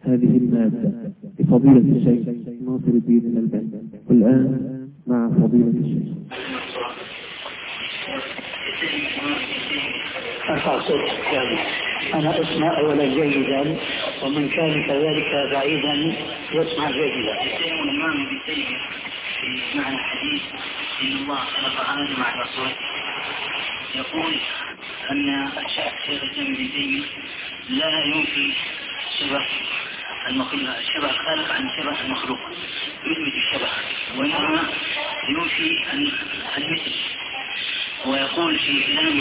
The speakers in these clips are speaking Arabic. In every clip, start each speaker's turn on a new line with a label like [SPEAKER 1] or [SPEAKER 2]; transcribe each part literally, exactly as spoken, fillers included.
[SPEAKER 1] هذه المادة لفضيلة الشيخ ناصر الدين الألباني. والآن مع فضيلة الشيخ.
[SPEAKER 2] أنا أسمع أولا جيدا، ومن كان كذلك بعيدا يسمع جيدا.
[SPEAKER 3] الإمام ابن تيمية في معنى الحديث إن الله خلق آدم على صورته، يقول أن الشيخ ابن تيمية لا ينفي شبه المخلوق، شبه الخالق عن شبه المخلوق يثبت الشبه، وإنما ينفي المثل، ويقول في كلامه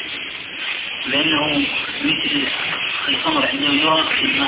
[SPEAKER 3] بأنه مثل القمر عندما يرى في الماء،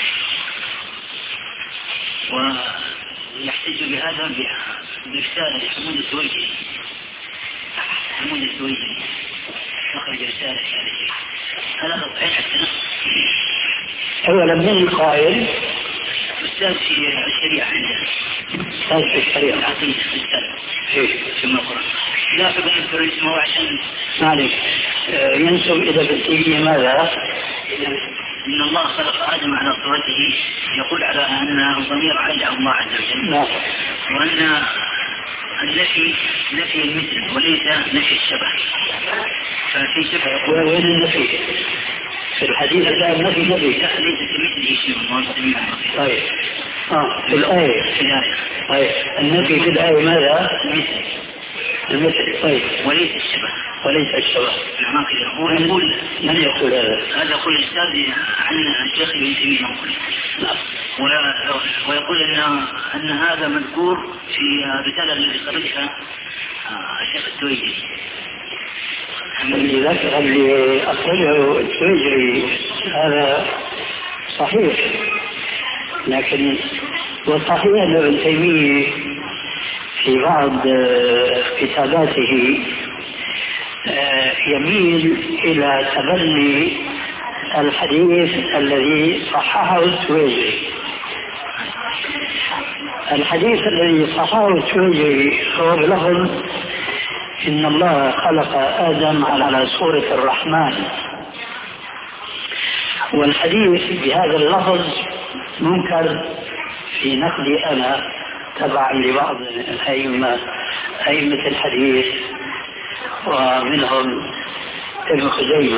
[SPEAKER 3] ويحتج بهذا برسالة حمود السويجري. حمود السويجري أخرج رسالة في هذا الشيء. هذا صحيح حسنا.
[SPEAKER 2] أولا من القائل؟
[SPEAKER 3] أستاذ في الشريعة عندنا.
[SPEAKER 2] أستاذ في الشريعة.
[SPEAKER 3] العقيدة أستاذ.
[SPEAKER 2] إيه.
[SPEAKER 3] في القرآن. لا أحب أن أذكر اسمه عشان.
[SPEAKER 2] معلش. آه ينسب إلى بالتالي ماذا؟
[SPEAKER 3] إن الله خلق آدم على صورته، يقول على أن الضمير عائد على الله عز وجل.
[SPEAKER 2] نعم.
[SPEAKER 3] وأن النفي نفي المثل وليس نفي الشبه. ففي شبه يقول
[SPEAKER 2] وين النفي؟ في الحديث لا النفي نفي.
[SPEAKER 3] لا ليس كمثله شيء الله سميع بصير.
[SPEAKER 2] طيب. آه في الآية.
[SPEAKER 3] في الآية.
[SPEAKER 2] طيب النفي في الآية ماذا؟
[SPEAKER 3] مثل.
[SPEAKER 2] المثل. طيب.
[SPEAKER 3] وليس الشبه.
[SPEAKER 2] وليس الشبه.
[SPEAKER 3] نعم كذا. هو يقول
[SPEAKER 2] من يقول هذا؟
[SPEAKER 3] هذا يقول الأستاذ عن الشيخ ابن تيمية.
[SPEAKER 2] نعم.
[SPEAKER 3] ويقول أن أن هذا مذكور في رسالة التي خرجها الشيخ السويجري.
[SPEAKER 2] اللي ذكر اللي أخرجه السويجري هذا صحيح، لكن والصحيح أن ابن تيمية في بعض كتاباته يميل إلى تبني الحديث الذي صححه السويجري. الحديث الذي صححه السويجري هو بلفظ إن الله خلق آدم على صورة الرحمن، والحديث بهذا اللفظ منكر في نقدي أنا تبعا لبعض الأئمة أئمة الحديث ومنهم ابن خزيمة.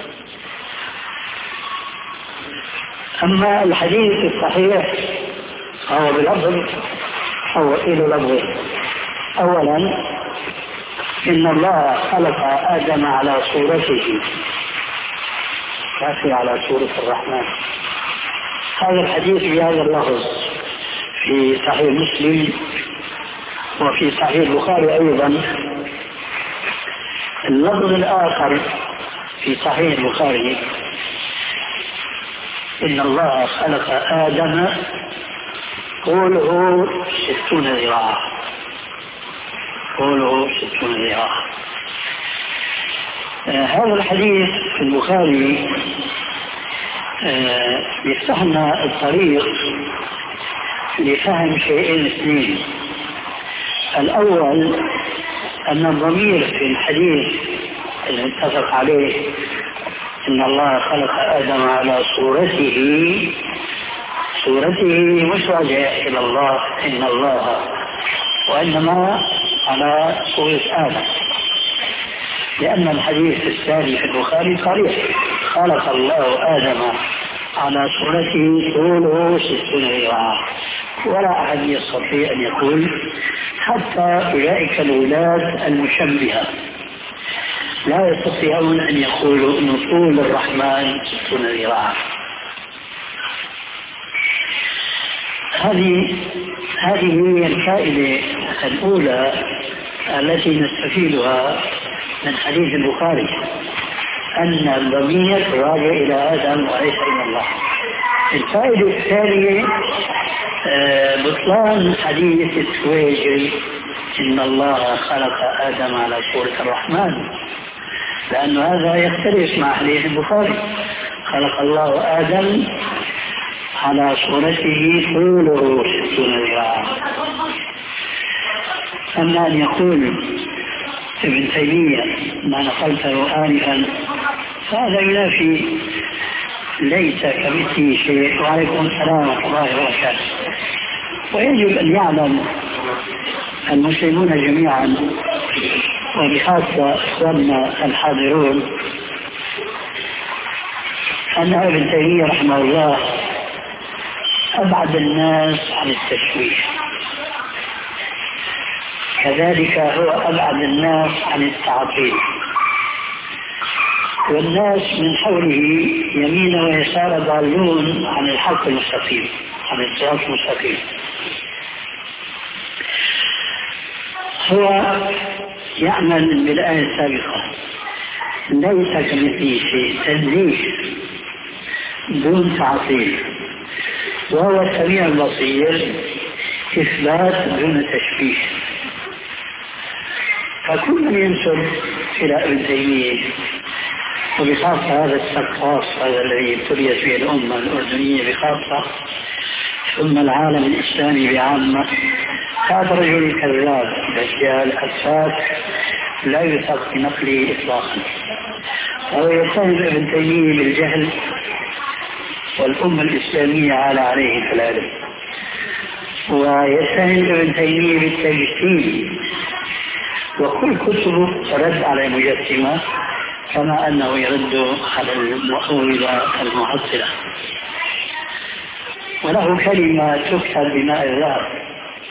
[SPEAKER 2] أما الحديث الصحيح هو بلفظ هو إلى لفظ. أولا إن الله خلق آدم على صورته، كافي على صورة الرحمن. هذا الحديث بهذا اللفظ في صحيح مسلم وفي صحيح البخاري أيضا. اللفظ الآخر في صحيح البخاري إن الله خلق آدم طوله ستون ذراعا، طوله ستون ذراعا. آه هذا الحديث في البخاري آه يفتح لنا الطريق لفهم شيئين اثنين. الأول أن الضمير في الحديث المتفق عليه إن الله خلق آدم على صورته، صورته مش راجع إلى الله إن الله، وإنما على صورة آدم، لأن الحديث الثاني في البخاري صريح خلق الله آدم على صورته طوله ستون ذراعا. ولا أحد يستطيع أن يقول، حتى أولئك الولاة المشبهة لا يستطيعون أن يقولوا أن طول الرحمن ستون ذراعا. هذه هذه هي الفائدة الأولى التي نستفيدها من حديث البخاري، أن الضمير راجع إلى آدم وليس إلى الله. الفائدة الثانية بطلان حديث السويجري إن الله خلق آدم على صورة الرحمن، لأن هذا يختلف مع حديث البخاري خلق الله آدم على صورته طوله ستون ذراعا. أما أن يقول ابن تيمية ما نقلته آنفا فهذا ينافي ليس كمثله شيء. وعليكم السلام ورحمة الله وبركاته. ويجب أن يعلم المسلمون جميعا وبخاصة إخواننا الحاضرون أن ابن تيمية رحمه الله أبعد الناس عن التشويه، كذلك هو أبعد الناس عن التعطيل، والناس من حوله يمين ويسار ضالون عن الحق المستقيم، عن الصراط المستقيم. هو يعمل بالآية السابقة ليس كمثله شيء، تنزيه دون تعطيل، وهو السميع البصير، إثبات دون تشبيه. فكل من ينسب إلى ابن تيمية وبخاصة هذا السقاط هذا الذي ابتليت به الأمة الأردنية بخاصة ثم العالم الإسلامي بعامة، هذا رجل كذاب دجال أساك لا يثق بنقله إطلاقا. وهو يتهم ابن تيمية بالجهل والأمة الإسلامية على عليه في العلم، ويتهم ابن تيمية بالتجسيم، وكل كتبه رد على المجسمة كما أنه يرد على المؤولة المعطلة. وله كلمة تكتب بماء الذهب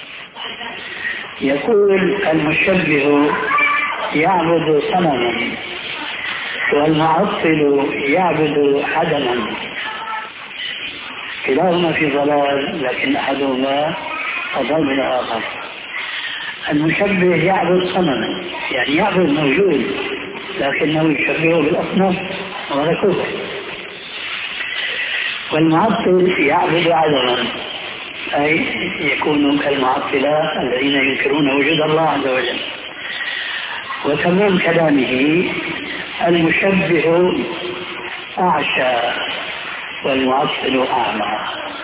[SPEAKER 2] يقول: المشبه يعبد صنما والمعطل يعبد عدما، كلاهما في ضلال لكن أحدهما أضل من الآخر. المشبه يعبد صنما يعني يعبد موجود لكنه يشبهه بالأصنام وهذا كفر. والمعطل يعبد عدما أي يكون كالمعطلة الذين ينكرون وجود الله عز وجل. وتمام كلامه: المشبه أعشى والمعطل أعمى.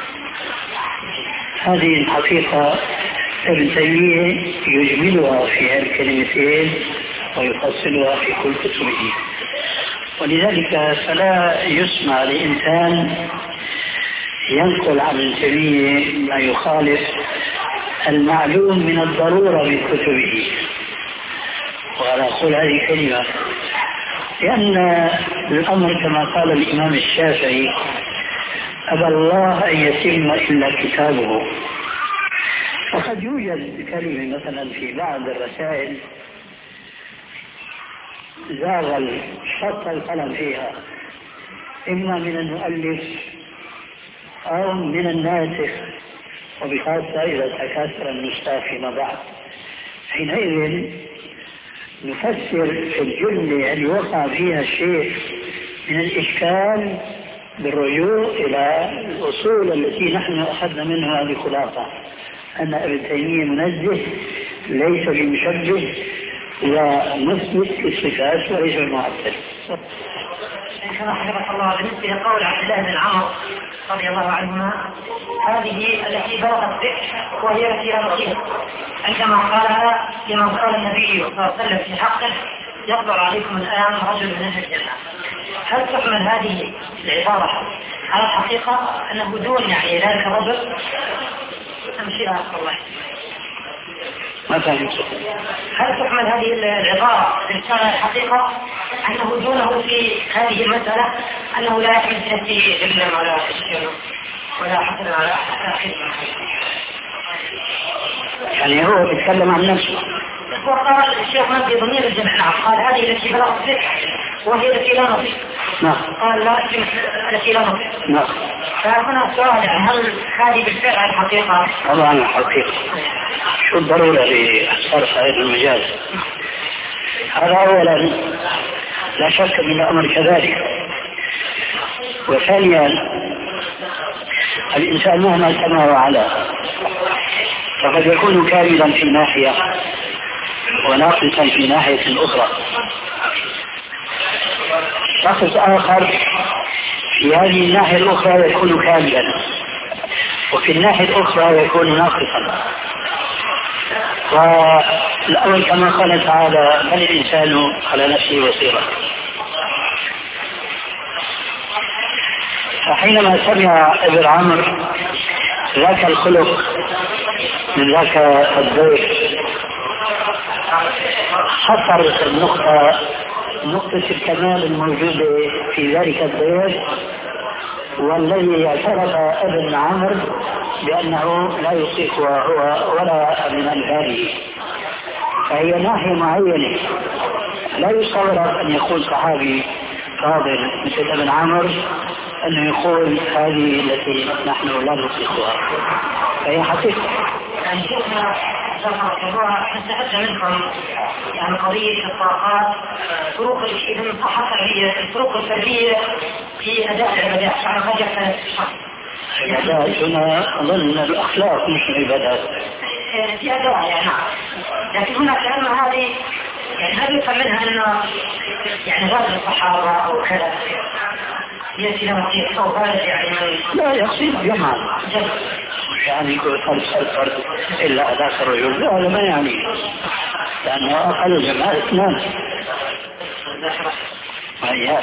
[SPEAKER 2] هذه الحقيقة ابن تيمية يجملها في هذه الكلمتين ويفصلها في كل كتبه، ولذلك فلا يسمع لإنسان ينقل عن ابن تيمية ما يخالف المعلوم من الضرورة من كتبه. وأنا أقول هذه الكلمة لأن الأمر كما قال الإمام الشافعي: أبى الله أن يتم إلا كتابه. وقد يوجد كلمة مثلا في بعض الرسائل زاغ الشط القلم فيها إما من المؤلف أو من الناسخ، وبخاصة إذا تكاثر النسخ فيما بعد. حينئذ نفسر في الجملة اللي وقع فيها شيء من الإشكال بالرجوع إلى الأصول التي نحن أخذنا منها هذه الخلاصة: أن ابن تيمية منزه ليس بمشبه ومثبت للصفات وليس بمعطل.
[SPEAKER 3] كما حفظك الله، بالنسبة لقول عبد الله بن عمرو رضي الله عنهما هذه التي بلغت به وهي التي لا نصيب، عندما قالها لمن قال النبي صلى الله عليه وسلم في حقه: يقبل عليكم الآن رجل من أهل الجنة. هل تحمل هذه العبارة على الحقيقة أنه دون يعني ذلك الرجل أم شيء آخر؟ الله
[SPEAKER 2] ما فهمت.
[SPEAKER 3] هل تحمل هذه العبارة بالفعل الحقيقة أنه دونه في هذه المسألة أنه لا يحمل في نفسه جبلا ولا شيء ولا حسنا ولا آخر؟
[SPEAKER 2] يعني هو بيتكلم عن نفسه.
[SPEAKER 3] وقال الشيخ مجدي ضمير الجمع. نعم، قال هذه التي بلغت بك وهي التي لا نصيب.
[SPEAKER 2] نعم.
[SPEAKER 3] قال لا التي لا نصيب.
[SPEAKER 2] نعم.
[SPEAKER 3] فهنا سؤال: هل هذه بالفعل الحقيقة؟
[SPEAKER 2] طبعا الحقيقة. شو الضرورة لصرف هذا المجال؟ هذا أولا لا شك من الأمر كذلك. وثانيا الإنسان مهما كان وعلا فقد يكون كاملا في ناحية وناقصا في ناحية أخرى. شخص آخر في هذه الناحية الأخرى يكون كاملا وفي الناحية الأخرى يكون ناقصا. والأول كما قال تعالى: بل الإنسان على نفسه بصيرة. فحينما سمع ابن عمرو ذاك الخلق من ذاك الضيف حصر النقطة نقطة الكمال الموجودة في ذلك الضيف، والذي اعترف ابن عمرو بأنه لا يطيقها هو ولا من أمثاله. فهي ناحية معينة لا يصور أن يقول صحابي فاضل مثل ابن عمرو أنه يقول هذه التي نحن لا نطيقها، فهي حقيقة.
[SPEAKER 3] يعني شيخنا استفدت منكم يعني قضية الطاقات، فروق إذا صحت هي الفروق الفردية في أداء العبادات، يعني قد يختلف الشخص.
[SPEAKER 2] العبادات هنا ضمن الأخلاق مش العبادات.
[SPEAKER 3] في أداء يعني نعم، لكن هنا كلمة هذه يعني هل يفهم منها أنه يعني غير الصحابة أو كذا يأتي لهم في أو غير يعني
[SPEAKER 2] لا يقصد جمعا يعني يقول فرد فرد فرد إلا أداء الرجل، لا هذا ما يعني، لأنه أقل جماعة اثنان وإياس.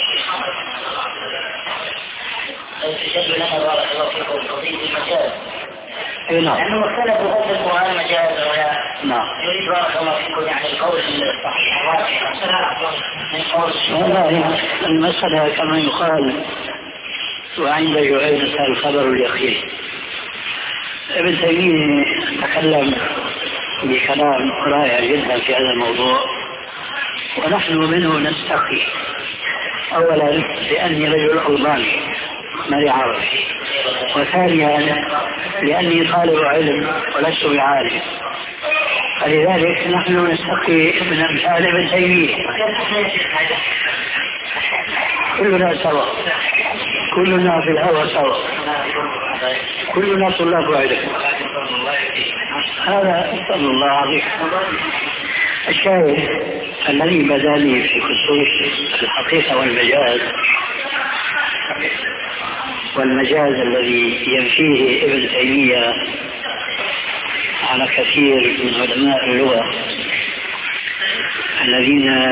[SPEAKER 3] تجد لنا بارك الله فيكم قضية المجاز.
[SPEAKER 2] اي نعم.
[SPEAKER 3] لأنه اختلفوا هل القرآن مجاز ولا
[SPEAKER 2] نعم.
[SPEAKER 3] يريد بارك الله فيكم يعني القول الصحيح من قول
[SPEAKER 2] والله المسألة كما يقال وعند جهينة الخبر اليقين. ابن تيمية تكلم بكلام رائع جدا في هذا الموضوع، ونحن منه نستقي. أولا لأني رجل ألباني مالي عربي، وثانيا لأني طالب علم ولست بعالم، فلذلك نحن نستقي من أمثال ابن تيمية. كلنا سوا، كلنا في الهوى سوا، كلنا طلاب علم. هذا أسأل الله عليك. الشاهد الذي بدا لي في خصوص الحقيقة والمجاز، والمجاز الذي ينفيه ابن تيمية على كثير من علماء اللغة الذين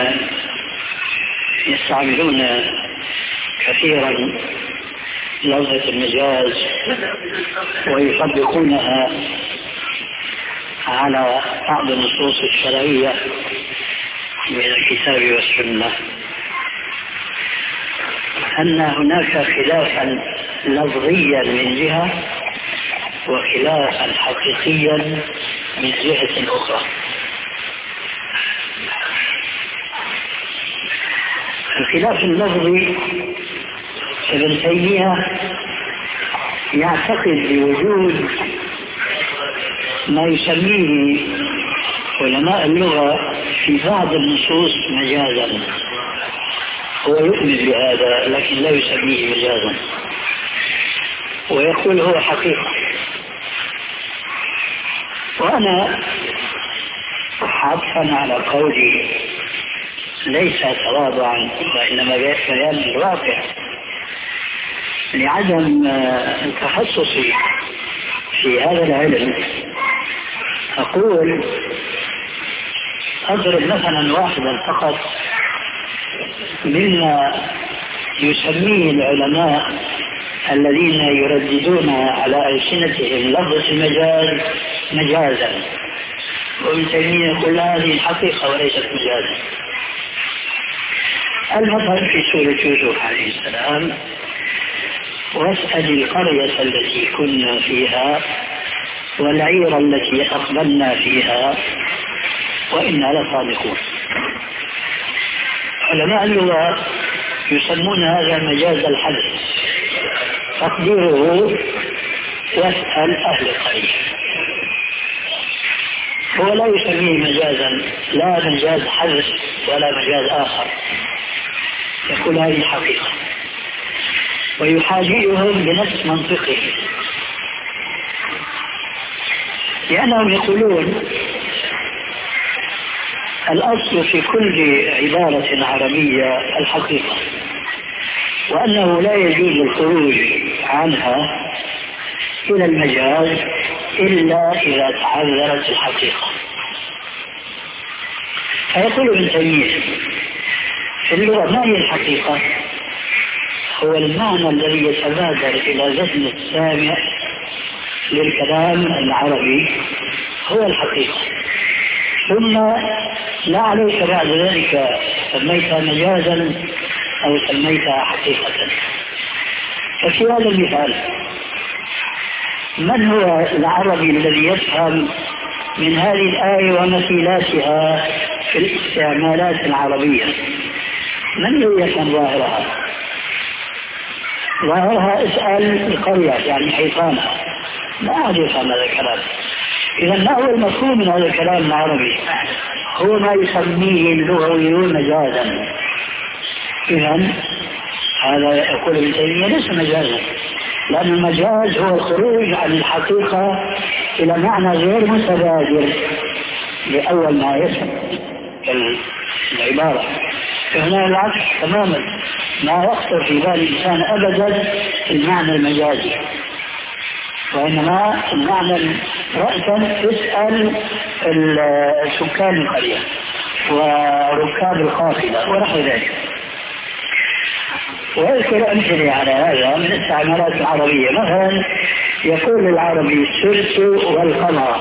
[SPEAKER 2] يستعملون كثيرا لفظة المجاز ويطبقونها على بعض النصوص الشرعية من الكتاب والسنة، أن هناك خلافا لفظيا من جهة وخلافا حقيقيا من جهة أخرى. الخلاف اللفظي ابن تيمية يعتقد بوجود ما يسميه علماء اللغة في بعض النصوص مجازا، هو يؤمن بهذا لكن لا يسميه مجازا، ويقول هو حقيقة. وأنا عطفا على قولي ليس تواضعا وإنما بيان الواقع لعدم تخصصي في هذا العلم، أقول أضرب مثلا واحدا فقط مما يسميه العلماء الذين يرددون على ألسنتهم لفظ المجاز مجازا، وابن تيمية يقول هذه حقيقة وليست مجازا. المثل في سورة يوسف عليه السلام: واسأل القرية التي كنا فيها والعير التي أقبلنا فيها وإنا لصادقون. علماء اللغة يسمون هذا مجاز الحذف، تقديره واسأل أهل القرية. هو لا يسميه مجازا، لا مجاز حذف ولا مجاز آخر، يقول هذه الحقيقة ويحاجيهم بنفس منطقه، لأنهم يقولون الأصل في كل عبارة عربية الحقيقة، وأنه لا يجوز الخروج عنها إلى المجاز إلا إذا تعذرت الحقيقة. فيقول ابن تيمية في اللغة ما هي الحقيقة؟ هو المعنى الذي يتبادر إلى ذهن السامع للكلام العربي هو الحقيقة، ثم لا عليك بعد ذلك سميتها مجازا أو سميتها حقيقة. ففي هذا المثال من هو العربي الذي يفهم من هذه الآية ومثيلاتها في الاستعمالات العربية؟ من الذي يفهم ظاهرها؟ ظاهرها اسأل القرية يعني حيطانها، ما أحد يفهم هذا الكلام. إذا ما هو المفهوم من هذا الكلام العربي؟ هو ما يسميه اللغويون مجازا. إذا هذا يقول ابن تيمية ليس مجازا، لأن المجاز هو الخروج عن الحقيقة إلى معنى غير متبادر لأول ما يسمع العبارة. فهنا العكس تماما، ما يخطر في بال الإنسان أبدا المعنى المجازي، وإنما المعنى رأسا اسأل سكان القرية وركاب القافلة ونحو ذلك. وأذكر أمثلة على هذا من الاستعمالات العربية. مثلا يقول العربي سرت والقمر،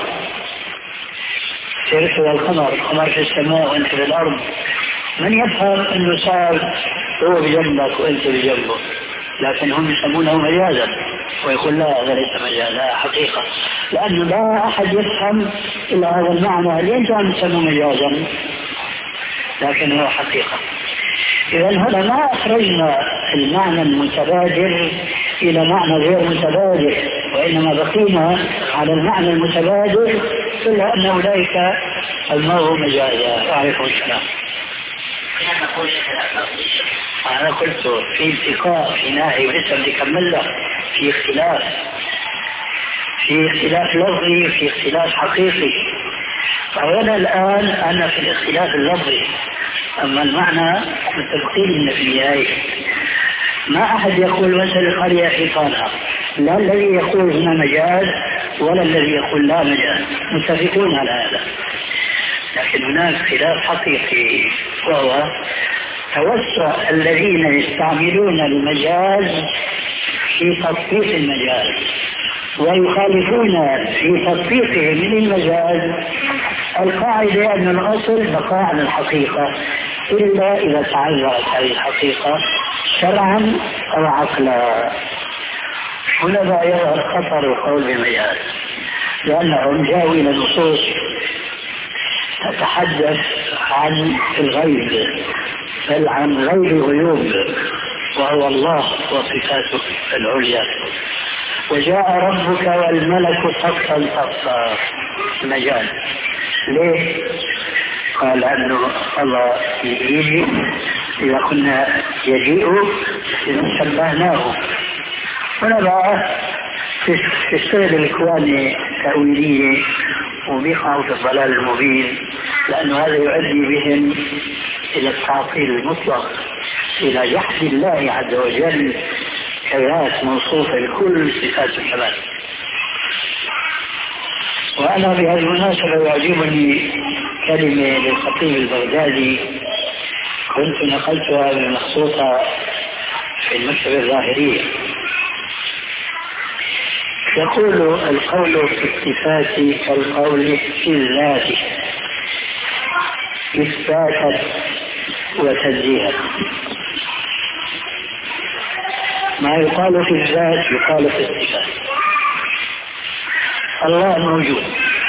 [SPEAKER 2] سرت والقمر، القمر في السماء وأنت في الأرض. من يفهم أنه صار هو بجنبك وأنت بجنبه، لكن هم يسمونه مجازا، ويقول لا هذا ليس مجازا حقيقة، لأنه لا أحد يفهم إلا هذا المعنى اللي أنت عم تسموه مجازا لكن هو حقيقة. إذا هنا ما أخرجنا المعنى المتبادر إلى معنى غير متبادر، وإنما بقينا على المعنى المتبادر إلا أن أولئك المرء مجازا. وعليكم السلام. أنا قلت في التقاء في ناحية ولسه بدي أكمل لك، في اختلاف، في اختلاف لفظي وفي اختلاف حقيقي. فأولا الآن أنا في الاختلاف اللفظي، أما المعنى متفقين في النهاية. ما أحد يقول مثل القرية حيطانها، لا الذي يقول هنا مجاز ولا الذي يقول لا مجاز، متفقون على هذا. لكن هناك خلاف حقيقي، وهو توسع الذين يستعملون المجاز في تطبيق المجاز ويخالفون في تطبيقهم للمجاز القاعدة أن الأصل بقاء على الحقيقة إلا إذا تعذرت هذه الحقيقة شرعا أو عقلا. هنا بقى يظهر خطر القول بالمجاز، لأنهم جاءوا إلى نصوص تتحدث عن الغيب، بل عن غيب غيوب وهو الله وصفاته العليا. وجاء ربك والملك صفا صفا، مجاز. ليه؟ قال أنه الله يجي إذا كنا يجيء إذا شبهناه. هنا بقى في السيد الإخواني تأويلية وبيقعوا في الضلال المبين، لأنه هذا يؤدي بهم إلى التعطيل المطلق، إلى جحد الله عز وجل كذات موصوفة بكل صفات الكمال. وأنا بهذه المناسبة يعجبني كلمة للخطيب البغدادي كنت نقلتها من مخصوصة في المكتبة الظاهرية. يقول القول في الصفات كالقول في الذات إثباتا وتنزيها. ما يقال في الذات يقال في الصفات. الله موجود،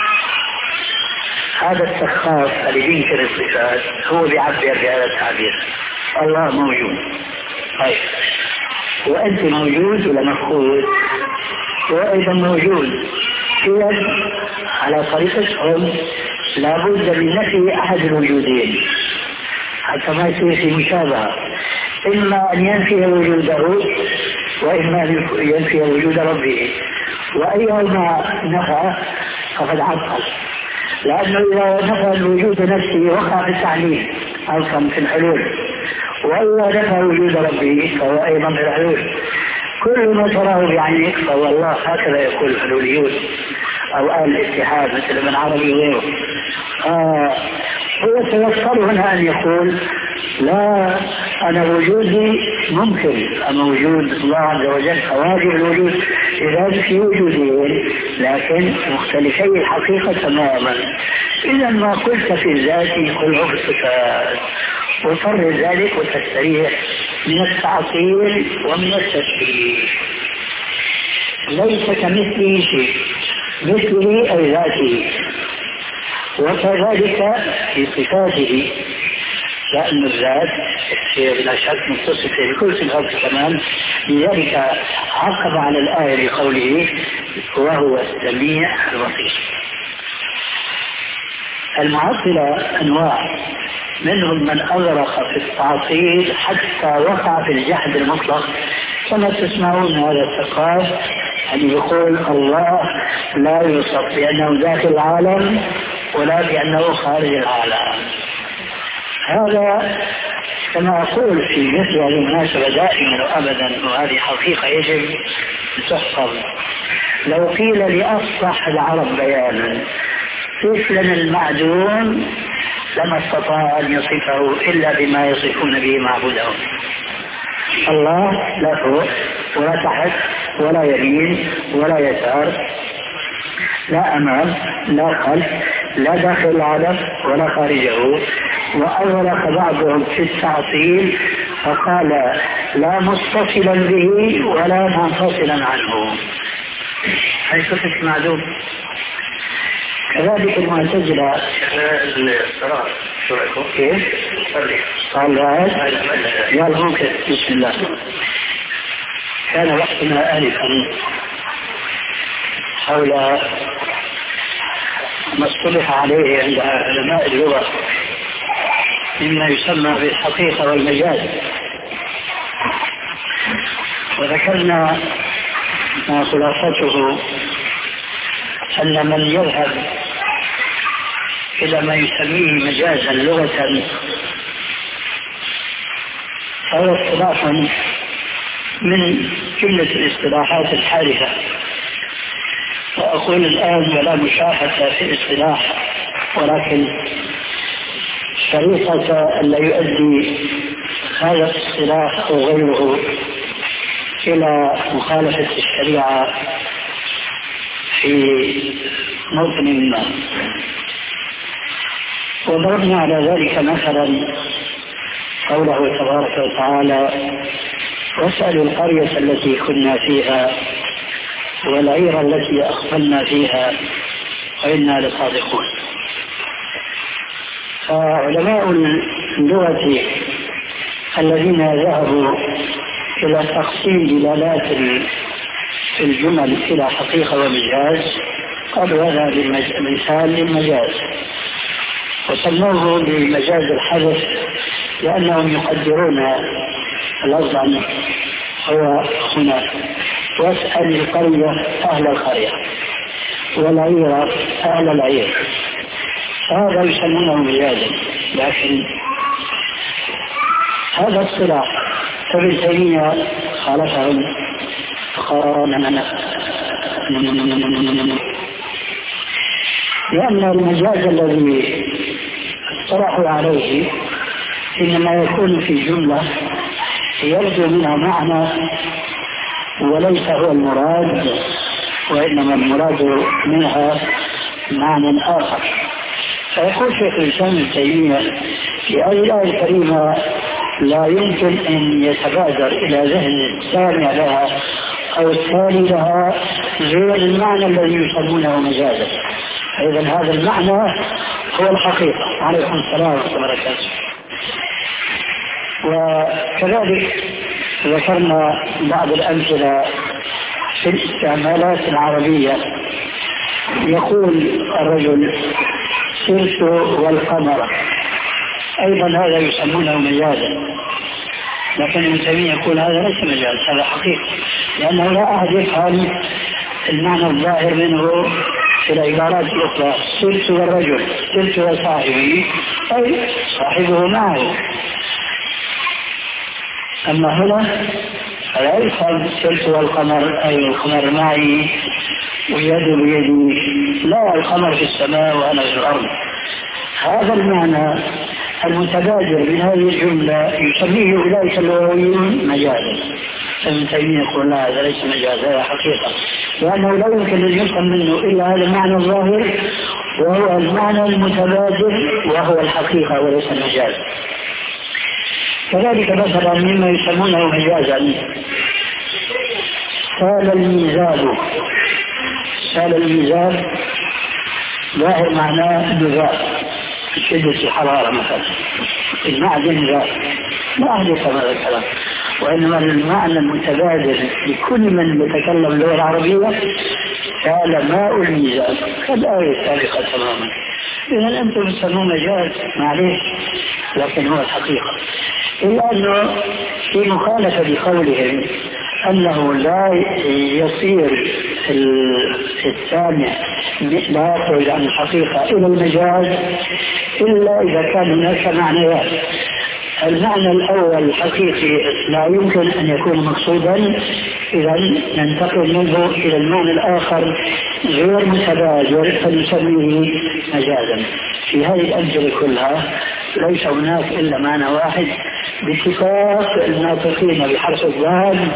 [SPEAKER 2] هذا السخاف اللي ينكر الصفات هو بيعبر بهذا التعبير، الله موجود. طيب وأنت موجود ولا مفقود؟ وأيضا موجود. إذا على طريقتهم لابد من نفي أحد الوجودين حتى ما يصير في مشابهة، إما أن ينفي وجوده وإما أن ينفي وجود ربه، وأيهما نفى فقد عطل، لأنه إذا نفى الوجود نفسه وقع في التعليل أصلا في الحلول، وإذا نفى وجود ربه فهو أيضا في الحلول. كل ما تراه بعينك فهو الله، هكذا يقول الحلوليون أو أهل الاتحاد مثل ابن عربي وغيره. آه هو سيضطر هنا أن يقول لا، أنا وجودي ممكن أما وجود الله عز وجل فواجب الوجود إذا في وجودين لكن مختلفي الحقيقة تماما. إذا ما قلت في الذات قل في الصفات، وفرد ذلك وتستريح من التعطيل ومن التشبيه. ليس كمثله شيء، مثله أي ذاته، وكذلك في صفاته، لأن الذات لا شك متصفة بكل صفات الكمال. لذلك عقب على الآية بقوله وهو السميع البصير. المعطلة أنواع، منهم من أغرق في التعطيل حتى وقع في الجحد المطلق، كما تسمعون هذا الثقاف أن يقول الله لا يوصف بأنه داخل العالم ولا بأنه خارج العالم. هذا كما أقول في مثل هذه المناسبة دائما وأبدا، وهذه حقيقة يجب أن تحفظ. لو قيل لأفصح العرب بيانا صف لنا المعدوم لما استطاع أن يصفه إلا بما يصفون به معبودهم. الله لا فوق ولا تحت ولا يمين ولا يسار، لا أمام لا خلف، لا داخل العالم ولا خارجه. وأغرق بعضهم في التعطيل فقال لا متصلا به ولا منفصلا عنه، هي صفة معدوم. كذلك المعتزلة الصلاة كيف؟ صلاة يلا ممكن. بسم الله. كان وقتنا آلفا حول ما اصطلح عليه عند علماء اللغة مما يسمى بالحقيقة والمجاز، وذكرنا ما خلاصته أن من يذهب إلى ما يسميه مجازا لغة فهو اصطلاح من جملة الاصطلاحات الحادثة. وأقول الآن ولا مشاحة في الاصطلاح، ولكن شريطة ألا يؤدي هذا الاصطلاح أو غيره إلى مخالفة الشريعة في موطن ما. وضربنا على ذلك مثلا قوله تبارك وتعالى واسألوا القرية التي كنا فيها والعير التي أقبلنا فيها وإنا لصادقون. فعلماء اللغة الذين ذهبوا إلى تقسيم دلالات في الجمل إلى حقيقة ومجاز قالوا هذا مثال للمجاز، وسموه بمجاز الحدث لأنهم يقدرون الوضع هو هنا واسأل القرية أهل القرية والعير أهل العير، هذا يسمونه مجازا. لكن هذا الصلاح ابن تيمية خالفهم فقال لأن المجاز الذي اصطلحوا عليه إنما يكون في جملة يرجو منها معنى وليس هو المراد، وإنما المراد منها معنى آخر. فيقول شيخ الإسلام ابن تيمية في هذه الآية الكريمة لا يمكن أن يتبادر إلى ذهن السامع لها أو التالي لها غير المعنى الذي يسمونه مجازا. إذا هذا المعنى هو الحقيقة. عليكم السلام ورحمة الله وبركاته. وكذلك ذكرنا بعض الأمثلة في الاستعمالات العربية. يقول الرجل سرت والقمر، أيضا هذا يسمونه مجازا، لكن ابن تيمية يقول هذا ليس مجاز، هذا حقيقة، لأنه لا أحد يفهم المعنى الظاهر منه في العبارات الأخرى. سرت والرجل، سرت وصاحبي أي صاحبه معه. أما هنا فلا يفهم سرت والقمر أي القمر معي ويد بيدي، لا القمر في السماء وأنا في الأرض. هذا المعنى المتبادر من هذه الجملة يسميه أولئك اللغويون مجازا. ابن تيمية يقول لا هذا ليس مجازا، هذا حقيقة، لأنه لا يمكن أن يفهم منه إلا هذا المعنى الظاهر وهو المعنى المتبادر وهو الحقيقة وليس المجاز. كذلك مثلا مما يسمونه مجازا سال الميزاب. سال الميزاب ظاهر معناه نزال شدة الحرارة مثلا، المعدن نزال، ما أحدث هذا الكلام، وإنما المعنى المتبادل لكل من يتكلم اللغة العربية سال ماء الميزاب، كالآية السابقة تماما. إذا أنتم تسموه مجاز معليش، لكن هو الحقيقة، إلا أنه في مخالفة بقولهم أنه لا يصير السامع لا يخرج عن الحقيقة إلى المجاز إلا إذا كان هناك معنيات. المعنى الأول الحقيقي لا يمكن أن يكون مقصودا، إذا ننتقل منه إلى المعنى الآخر غير متبادر فنسميه مجازا. في هذه الأمثلة كلها ليس هناك إلا معنى واحد باتفاق الناطقين بحرف الضاد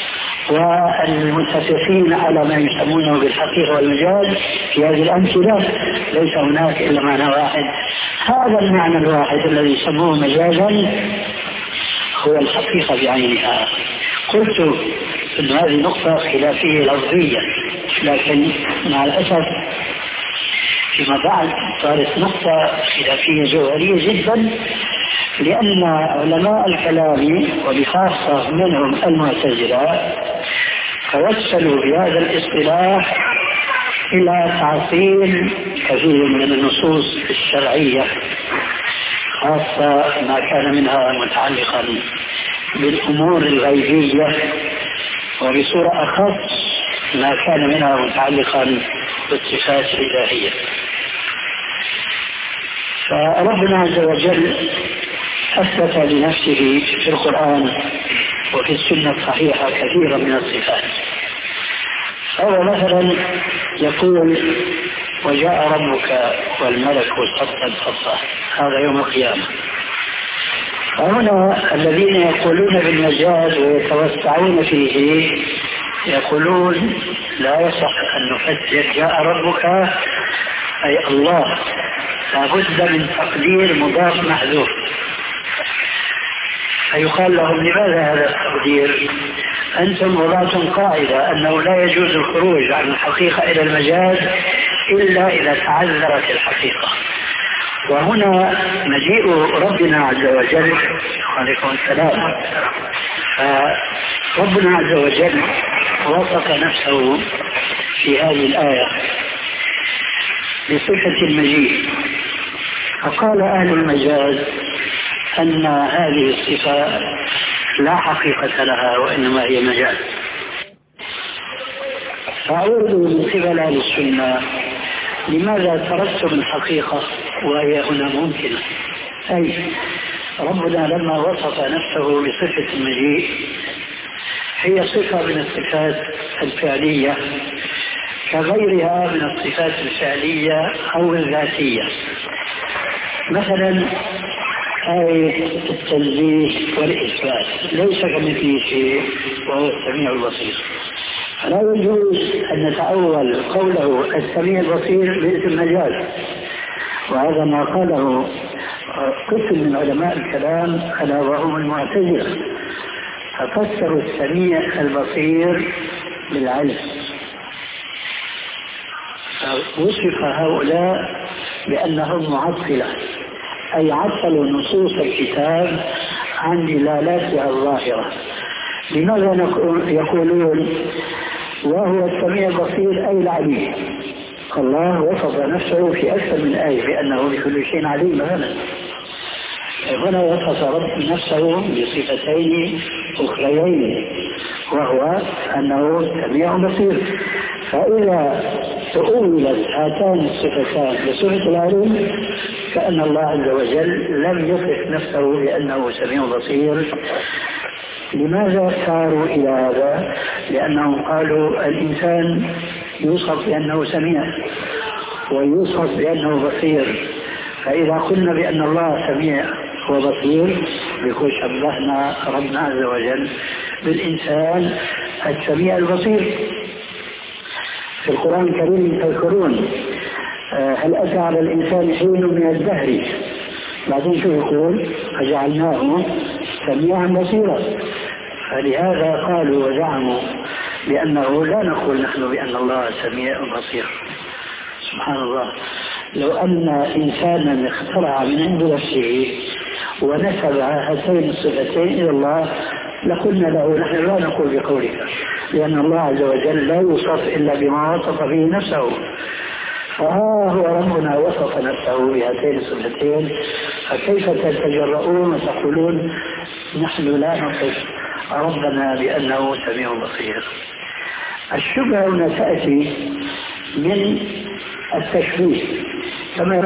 [SPEAKER 2] والمتفقين على ما يسمونه بالحقيقة والمجاز. في هذه الأمثلة ليس هناك إلا معنى واحد، هذا المعنى الواحد الذي يسموه مجازا هو الحقيقة بعينها. قلت أن هذه نقطة خلافية لفظية، لكن مع الأسف فيما بعد صارت نقطة خلافية جوهرية جدا، لأن علماء الكلام وبخاصة منهم المعتزلة توسلوا بهذا الاصطلاح إلى تعطيل كثير من النصوص الشرعية، خاصة ما كان منها متعلقا بالأمور الغيبية، وبصورة أخص ما كان منها متعلقا بالصفات الإلهية. فربنا عز وجل أثبت لنفسه في القرآن وفي السنة الصحيحة كثيرا من الصفات. هو مثلا يقول وجاء ربك والملك صفا صفا، هذا يوم القيامة. فهنا الذين يقولون بالمجاز ويتوسعون فيه يقولون لا يصح أن نفسر جاء ربك أي الله، لابد من تقدير مضاف محذوف. فيقال لهم لماذا هذا التقدير؟ أنتم وضعتم قاعدة أنه لا يجوز الخروج عن الحقيقة إلى المجاز إلا إذا تعذرت الحقيقة. وهنا مجيء ربنا عز وجل عليكم السلام، ربنا عز وجل وصف نفسه في هذه الآية بصفة المجيء، فقال أهل المجاز أن هذه الصفة لا حقيقة لها وإنما هي مجاز. فأعود من قبل أهل السنة لماذا ترتب الحقيقة وهي هنا ممكنة؟ أي ربنا لما وصف نفسه بصفة المجيء هي صفة من الصفات الفعلية كغيرها من الصفات الفعلية أو الذاتية. مثلا آية التنزيه والإثبات ليس كمثله شيء وهو السميع البصير، فلا يجوز أن نتأول قوله السميع البصير باسم مجاز، وهذا ما قاله قسم من علماء الكلام ألا وهم المعتزلة، ففسروا السميع البصير بالعلم. وصف هؤلاء بأنهم معطلة، أي عطلوا نصوص الكتاب عن دلالاتها الظاهرة. لماذا يقولون وهو السميع البصير أي العليم؟ الله وصف نفسه في أكثر من آية بأنه بكل شيء عليم. هنا هنا وصف رب نفسه بصفتين أخريين، وهو أنه سميع بصير. فإذا تؤولت هاتان الصفتان بصفة العلم كأن الله عز وجل لم يصف نفسه بأنه سميع بصير. لماذا صاروا إلى هذا؟ لأنهم قالوا الإنسان يوصف بأنه سميع ويوصف بأنه بصير، فإذا قلنا بأن الله سميع وبصير بيكون شبهنا ربنا عز وجل بالإنسان السميع البصير. في القرآن الكريم تذكرون هل أتى على الإنسان حين من الدهر، بعدين شو يقول؟ فجعلناه سميعا بصيرا. فلهذا قالوا وزعموا بأنه لا نقول نحن بأن الله سميع بصير. سبحان الله، لو أن إنسانا اخترع من عند نفسه ونسب هاتين الصفتين إلى الله لقلنا له نحن لا نقول بقولك، لأن الله عز وجل لا يوصف إلا بما وصف به نفسه. فها هو ربنا وصف نفسه بهاتين الصفتين، فكيف تتجرؤون وتقولون نحن لا نصف ربنا بأنه سميع بصير؟ الشبهة هنا تأتي من التشبيه كما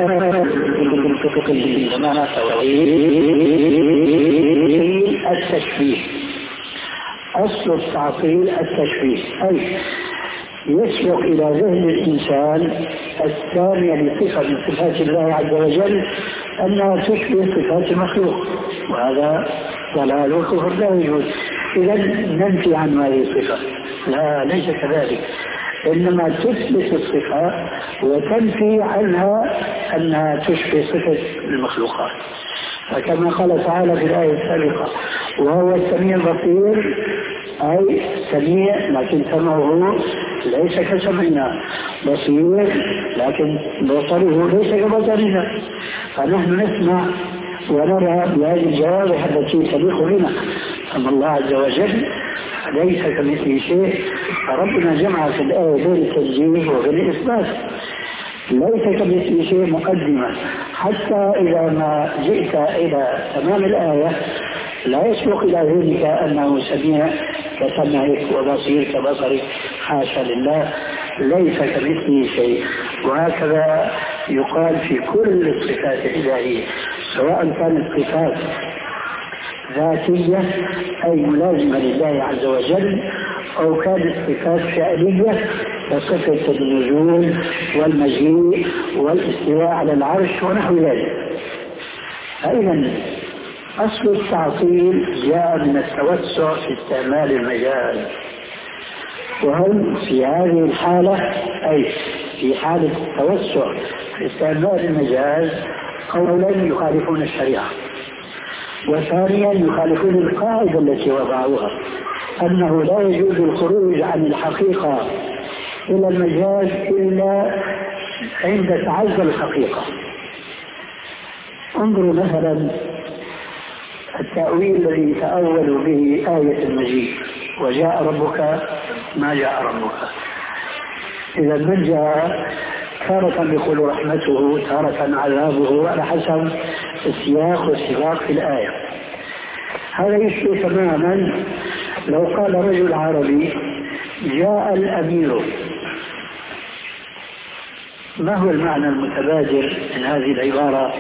[SPEAKER 2] التشبيه. أصل التعطيل التشبيه، أي يسبق إلى ذهن الإنسان الثانية لصفة من صفات الله عز وجل أنها تشبه صفات المخلوق، وهذا ضلال وكفر لا يجوز. إذا ننفي عن هذه الصفة، لا ليس كذلك، إنما تثبت الصفة وتنفي عنها أنها تشبه صفة المخلوقات. فكما قال تعالى في الآية السابقة وهو السميع البصير، أي سميع لكن سمعه ليس كسمعنا، بصير لكن بصره ليس كبصرنا. فنحن نسمع ونرى بهذه الجوارح التي تليق بنا، أما الله عز وجل ليس كمثله شيء. فربنا جمع في الآية بين التنزيه وبين الإثبات، ليس كمثله شيء مقدمة، حتى إذا ما جئت إلى تمام الآية لا يسبق إلى ذلك أنه سميع كسمعك وبصير كبصرك، حاشا لله، ليس كمثله شيء. وهكذا يقال في كل الصفات الإلهية، سواء كانت صفات ذاتية أي ملازمة لله عز وجل، أو كانت صفات فعلية كصفة النزول والمجيء والاستواء على العرش ونحو ذلك. فإذا أصل التعطيل جاء من التوسع في استعمال المجاز، وهم في هذه الحالة أي في حالة التوسع في استعمال المجاز أولا يخالفون الشريعة، وثانيا يخالفون القاعدة التي وضعوها أنه لا يجوز الخروج عن الحقيقة إلى المجاز إلا عند تعزى الحقيقة. انظروا مثلا التأويل الذي تأول به آية المجيء وجاء ربك ما جاء ربك. إذا من جاء تارة يقول رحمته، تارة عذابه، على حسب السياق والسباق في الآية. هذا يشبه تماما لو قال رجل عربي جاء الأمير. ما هو المعنى المتبادر من هذه العبارة؟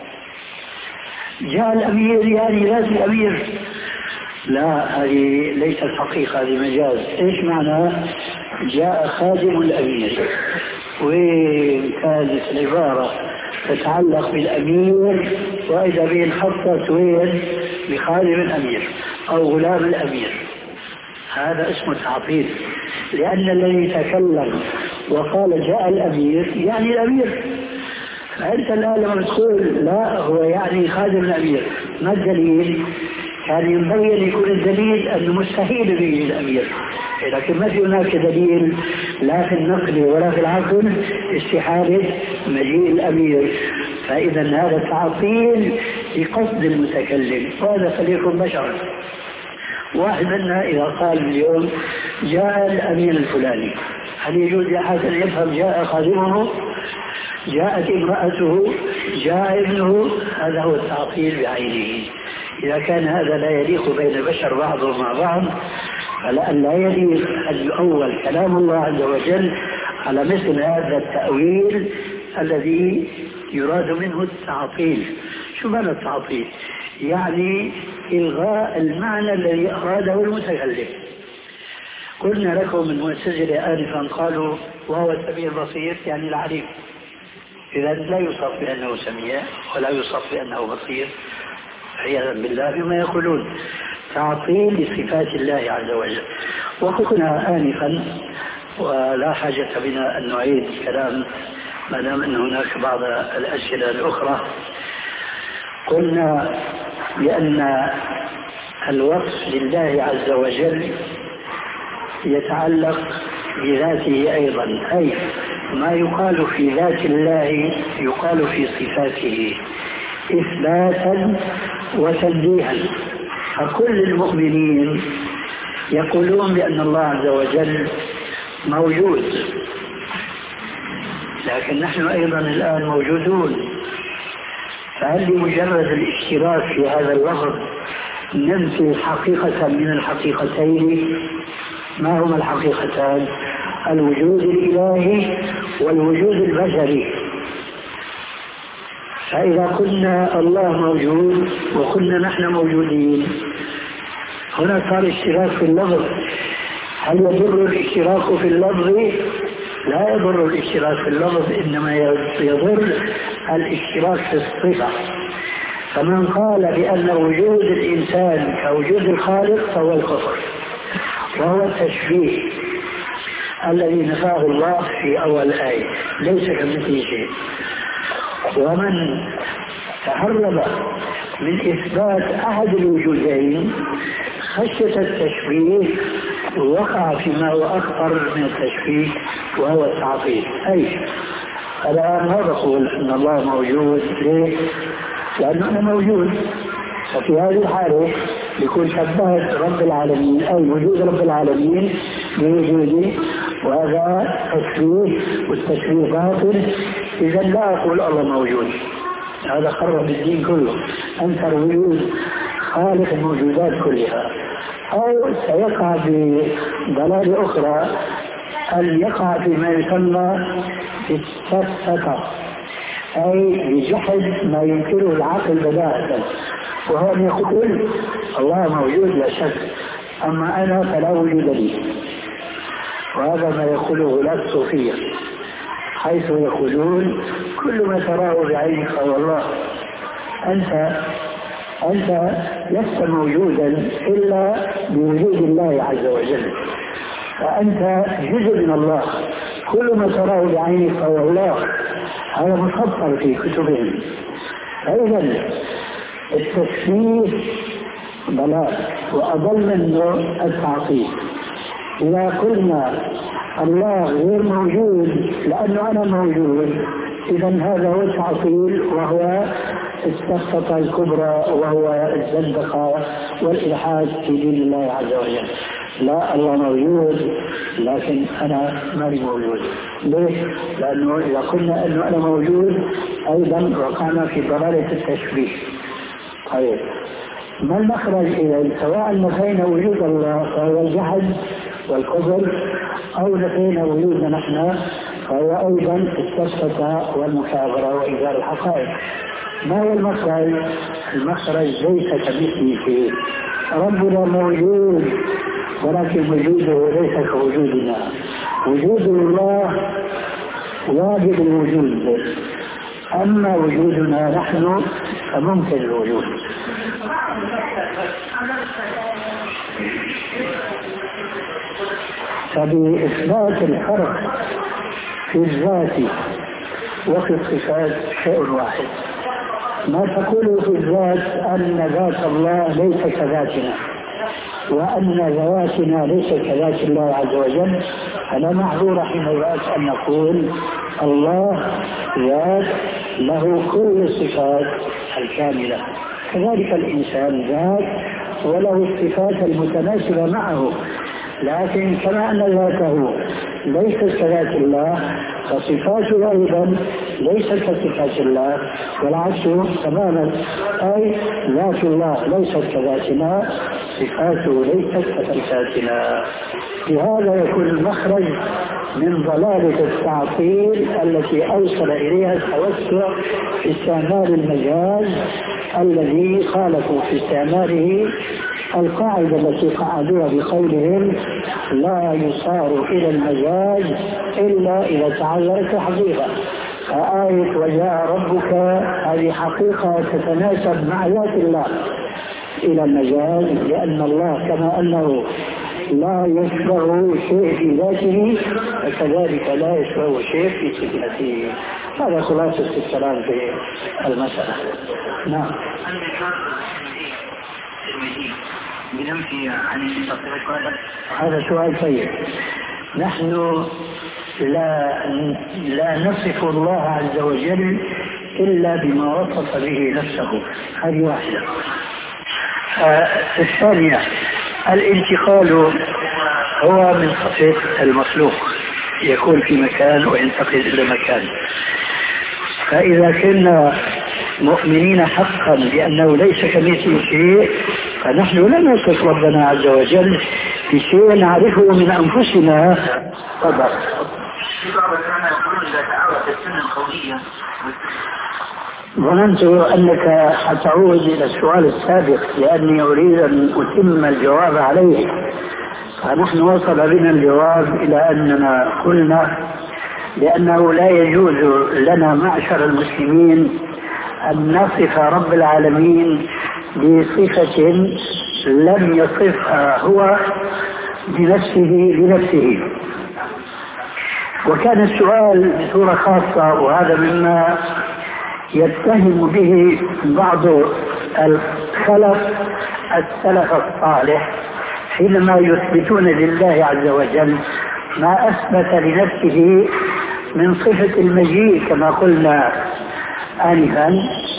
[SPEAKER 2] جاء الأمير يعني لازم الأمير، لا، هذه ليست حقيقة، هذه مجاز. إيش معنى جاء خادم الأمير؟ وين كانت العبارة تتعلق بالأمير وإذا به الخطة وين بخادم الأمير أو غلام الأمير؟ هذا اسمه تعطيل، لأن الذي تكلم وقال جاء الأمير يعني الأمير. فأنت الآن لما تقول لا هو يعني خادم الأمير، ما الدليل؟ كان ينبغي أن يكون الدليل أنه مستحيل به الأمير، لكن ما في هناك دليل لا في النقل ولا في العقل استحالة مجيء الأمير. فإذا هذا تعطيل بقصد المتكلم، وهذا فليكن بشرا. واحد منا إذا قال اليوم جاء الأمير الفلاني، هل يجوز لأحد أن يفهم جاء خادمه، جاءت امرأته، جاء ابنه؟ هذا هو التعطيل بعينه. إذا كان هذا لا يليق بين البشر بعضهم مع بعض، فلأن لا يليق أن يؤول كلام الله عز وجل على مثل هذا التأويل الذي يراد منه التعطيل. شو معنى التعطيل؟ يعني إلغاء المعنى الذي أراده المتكلم. قلنا لكم من المعتزلة آنفا قالوا وهو السميع البصير يعني العليم. لذلك لا يوصف بأنه سميع ولا يوصف بأنه بصير عياذا بالله بما يقولون تعطيل لصفات الله عز وجل. وقلنا آنفا ولا حاجة بنا أن نعيد الكلام ما دام أن هناك بعض الأسئلة الأخرى. قلنا بأن الوصف لله عز وجل يتعلق بذاته أيضا، أي ما يقال في ذات الله يقال في صفاته إثباتا وتنزيها. فكل المؤمنين يقولون بأن الله عز وجل موجود، لكن نحن أيضا الآن موجودون. فهل بمجرد الاشتراك في هذا اللفظ ننفي حقيقة من الحقيقتين؟ ما هما الحقيقتان؟ الوجود الإلهي والوجود البشري. فإذا قلنا الله موجود وقلنا نحن موجودين، هنا صار اشتراك في اللفظ. هل يضر الاشتراك في اللفظ؟ لا يضر الاشتراك في اللفظ، إنما يضر الاشتراك في الصفة. فمن قال بأن وجود الإنسان كوجود الخالق فهو الكفر، وهو التشبيه الذي نفاه الله في أول آية، ليس كمثله شيء. ومن تهرب من إثبات أحد الوجودين خشية التشبيه وقع فيما هو أخطر من التشبيه وهو التعطيل. أي الآن ما بقول أن الله موجود، ليه؟ لأنه أنا موجود. ففي هذه الحالة يكون شبهت رب العالمين أي وجود رب العالمين بوجودي، وهذا تشبيه، والتشبيه باطل. إذا لا أقول الله موجود، هذا خرب الدين كله، أنكر وجود خالق الموجودات كلها. أو سيقع بضلال أخرى أن يقع فيما يسمى بالسفسطة، أي بجحد ما ينكره العقل بداهة، وهو أن يقول الله موجود لا شك، أما أنا فلا وجود لي. وهذا ما يقوله غلاة الصوفية، حيث يقولون كل ما تراه بعينك هو الله. أنت أنت لست موجودا إلا بوجود الله عز وجل، فأنت جزء من الله. كل ما تراه بعينك هو الله، هذا مخطر في كتبهم. فإذا التشبيه ضلال، وأضل منه التعطيل. إذا قلنا الله غير موجود لأنه أنا موجود، إذا هذا هو التعطيل، وهو السفسطة الكبرى، وهو الزندقة والإلحاد في دين الله عز وجل. لا، الله موجود لكن أنا ماني موجود. ليش؟ لأنه إذا قلنا أنه أنا موجود أيضا وقعنا في ضلالة التشبيه. طيب ما المخرج إذا؟ سواء نفينا وجود الله فهو الجحد والكفر، أو نفينا وجودنا نحن فهو أيضا السفسطة والمكابرة وإنكار الحقائق. ما هو المخرج؟ المخرج ليس كمثله شيء. ربنا موجود ولكن وجوده ليس كوجودنا. وجود الله واجب الوجود، أما وجودنا نحن فممكن الوجود. فبإثبات الفرق في الذات وفي الصفات شيء واحد. ما تقوله في الذات أن ذات الله ليس كذاتنا، وأن ذواتنا ليس كذات الله عز وجل، فلا معذور حينئذ أن نقول الله ذات له كل الصفات الكاملة. كذلك الإنسان ذات وله الصفات المتناسبة معه، لكن كما أن ذاته ليست كذات الله فصفاته أيضا ليست كصفات الله، والعكس تماما، أي ذات الله ليست كذاتنا، صفاته ليست كصفاتنا. بهذا يكون المخرج من ضلالة التعطيل التي أوصل إليها التوسع في استعمال المجاز الذي خالفوا في استعماله القاعدة التي قعدوها بقولهم لا يصار إلى المجاز إلا إذا تعذرت الحقيقة. آية وجاء ربك هذه حقيقة تتناسب مع ذات الله إلى المجال، لأن الله كما أنه لا يشبه شيء في ذاته فكذلك لا يشبه شيء في صفاته. هذا خلاصة الكلام في المسألة. نعم. هذا سؤال طيب. نحن لا لا نصف الله عز وجل إلا بما وصف به نفسه. هذه واحدة. آه الثانية الانتقال هو من صفة المخلوق، يكون في مكان وينتقل إلى مكان. فإذا كنا مؤمنين حقا بأنه ليس كمثله شيء فنحن لا نصف ربنا عز وجل بشيء نعرفه من أنفسنا. طبعا ظننت أنك حتعود إلى السؤال السابق لأني أريد أن أتم الجواب عليه، فنحن وصل بنا الجواب إلى أننا قلنا لأنه لا يجوز لنا معشر المسلمين أن نصف رب العالمين بصفة لم يصفها هو بنفسه لنفسه. وكان السؤال بصورة خاصة، وهذا مما يتهم به بعض الخلف السلف الصالح حينما يثبتون لله عز وجل ما أثبت لنفسه من صفة المجيء كما قلنا آنفا،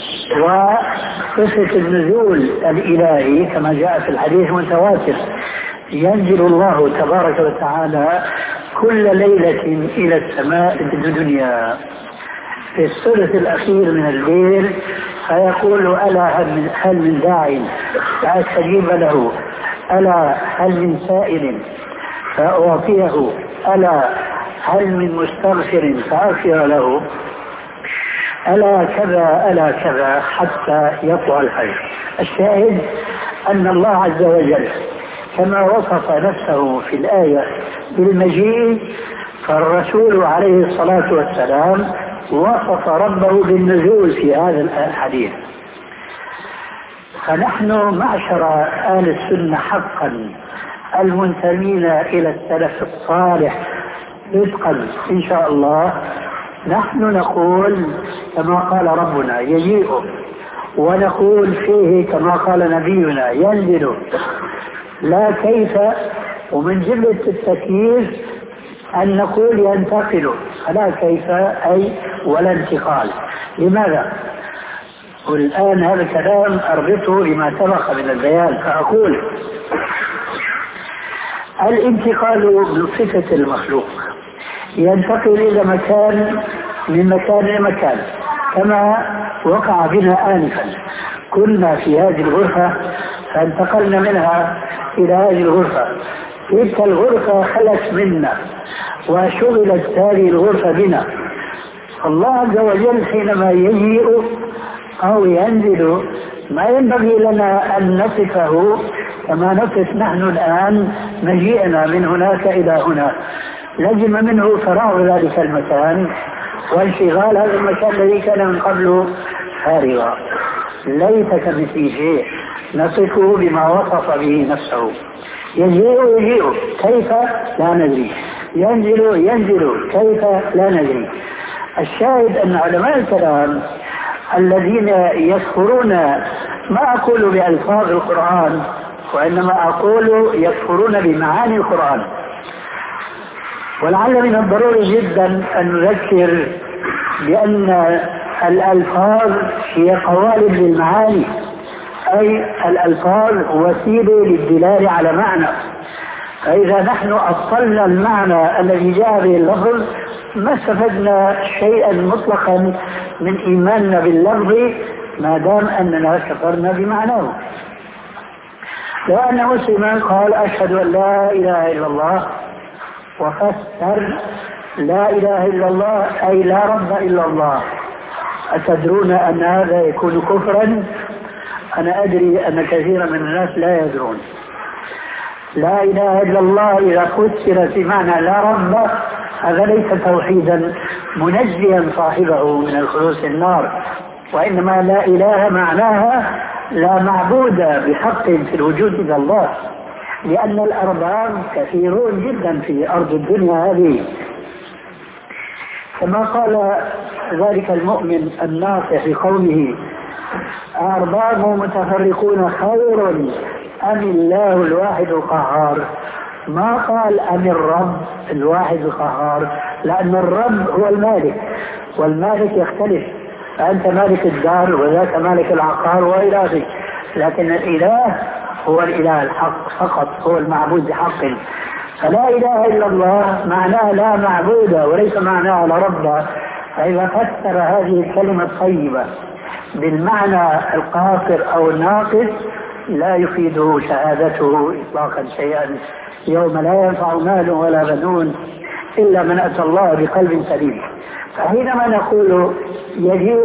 [SPEAKER 2] وصفة النزول الإلهي كما جاء في الحديث المتواتر: ينزل الله تبارك وتعالى كل ليلة إلى السماء الدنيا في الثلث الأخير من الليل فيقول: ألا هل من داع فأستجيب له، ألا هل من سائل فأعطيه، ألا هل من مستغفر فأغفر له، ألا كذا ألا كذا حتى يطلع الفجر. الشاهد أن الله عز وجل كما وصف نفسه في الآية بالمجيء، فالرسول عليه الصلاة والسلام وصف ربه بالنزول في هذا الحديث. فنحن معشر آل السنة حقا المنتمين إلى السلف الصالح رزقا إن شاء الله، نحن نقول كما قال ربنا يجيء، ونقول فيه كما قال نبينا ينزل، لا كيف. ومن جملة التكييف أن نقول ينتقل، فلا كيف أي ولا انتقال. لماذا؟ والآن هذا الكلام أربطه بما سبق من البيان، فأقول الانتقال من صفة المخلوق، ينتقل إلى مكان من مكان إلى مكان كما وقع بنا آنفا. كنا في هذه الغرفة فانتقلنا منها إلى هذه الغرفة، تلك الغرفة خلت منا وشغلت هذه الغرفة بنا. الله عز وجل حينما يجيء أو ينزل ما ينبغي لنا أن نصفه كما نصف نحن الآن مجيئنا من هناك إلى هنا. لزم منه فراغ ذلك المكان وانشغال هذا المكان الذي كان من قبل فارغا. ليس كمثله شيء، نصفه بما وصف به نفسه. يجيء يجيء كيف لا ندري، ينزل ينزل كيف لا ندري. الشاهد أن علماء الكلام الذين يذكرون، ما أقول بألفاظ القرآن وإنما أقول يذكرون بمعاني القرآن، ولعل من الضروري جدا أن نذكر بأن الألفاظ هي قوالب للمعاني، أي الألفاظ وسيلة للدلالة على معنى. فإذا نحن أصلنا المعنى الذي جاء به اللفظ ما استفدنا شيئا مطلقا من إيماننا باللفظ ما دام أننا كفرنا بمعناه. لو أن مسلما قال أشهد أن لا إله إلا الله وفسر لا إله إلا الله أي لا رب إلا الله، أتدرون أن هذا يكون كفرا؟ أنا أدري أن كثيرا من الناس لا يدرون. لا إله إلا الله إذا فسر في معنى لا رب هذا ليس توحيدا منجيا صاحبه من الخلوص النار، وإنما لا إله معناها لا معبود بحق في الوجود إلا الله، لأن الأرباب كثيرون جدا في أرض الدنيا هذه، كما قال ذلك المؤمن الناصح لقومه: أرباب متفرقون خير أم الله الواحد القهار؟ ما قال أم الرب الواحد القهار، لأن الرب هو المالك، والمالك يختلف، أنت مالك الدار وذاك مالك العقار وإلى آخره، لكن الإله هو الإله الحق فقط، هو المعبود بحق. فلا إله إلا الله معناه لا معبود وليس معناه لا رب. فإذا فسر هذه الكلمة الطيبة بالمعنى القاصر أو الناقص لا يفيده شهادته إطلاقا شيئا، يوم لا ينفع مال ولا بنون إلا من أتى الله بقلب سليم. فحينما نقول يجيء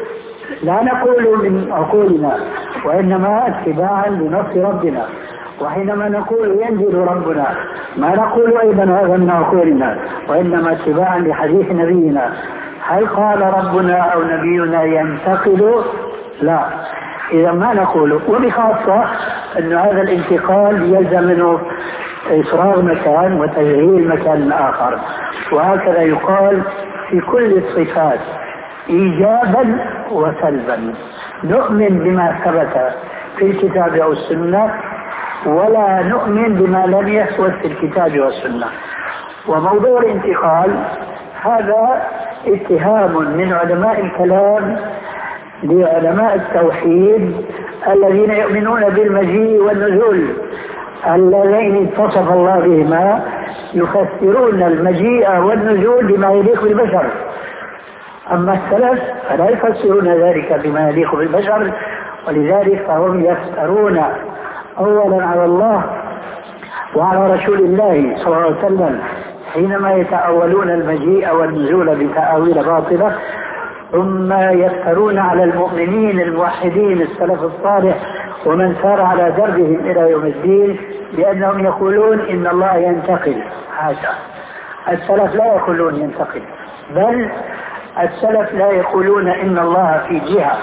[SPEAKER 2] لا نقول من عقولنا وإنما اتباعا لنص ربنا، وحينما نقول ينزل ربنا ما نقول أيضا هذا من عقولنا وإنما اتباعا لحديث نبينا. هل قال ربنا أو نبينا ينتقل؟ لا، إذا ما نقول. وبخاصة أن هذا الانتقال يلزم منه إفراغ مكان وتجهيل مكان آخر، وهكذا يقال في كل الصفات إيجابا وسلبا. نؤمن بما ثبت في الكتاب أو السنة ولا نؤمن بما لم يثبت في الكتاب والسنة. وموضوع الانتقال هذا اتهام من علماء الكلام لعلماء التوحيد الذين يؤمنون بالمجيء والنزول اللذين اتصف الله بهما، يفسرون المجيء والنزول بما يليق بالبشر. أما السلف فلا يفسرون ذلك بما يليق بالبشر، ولذلك فهم يفترون أولا على الله وعلى رسول الله صلى الله عليه وسلم حينما يتأولون المجيء والنزول بتأويل باطلة، ثم يفترون على المؤمنين الموحدين السلف الصالح ومن سار على دربهم إلى يوم الدين بأنهم يقولون إن الله ينتقل. حاشا، السلف لا يقولون ينتقل، بل السلف لا يقولون إن الله في جهة.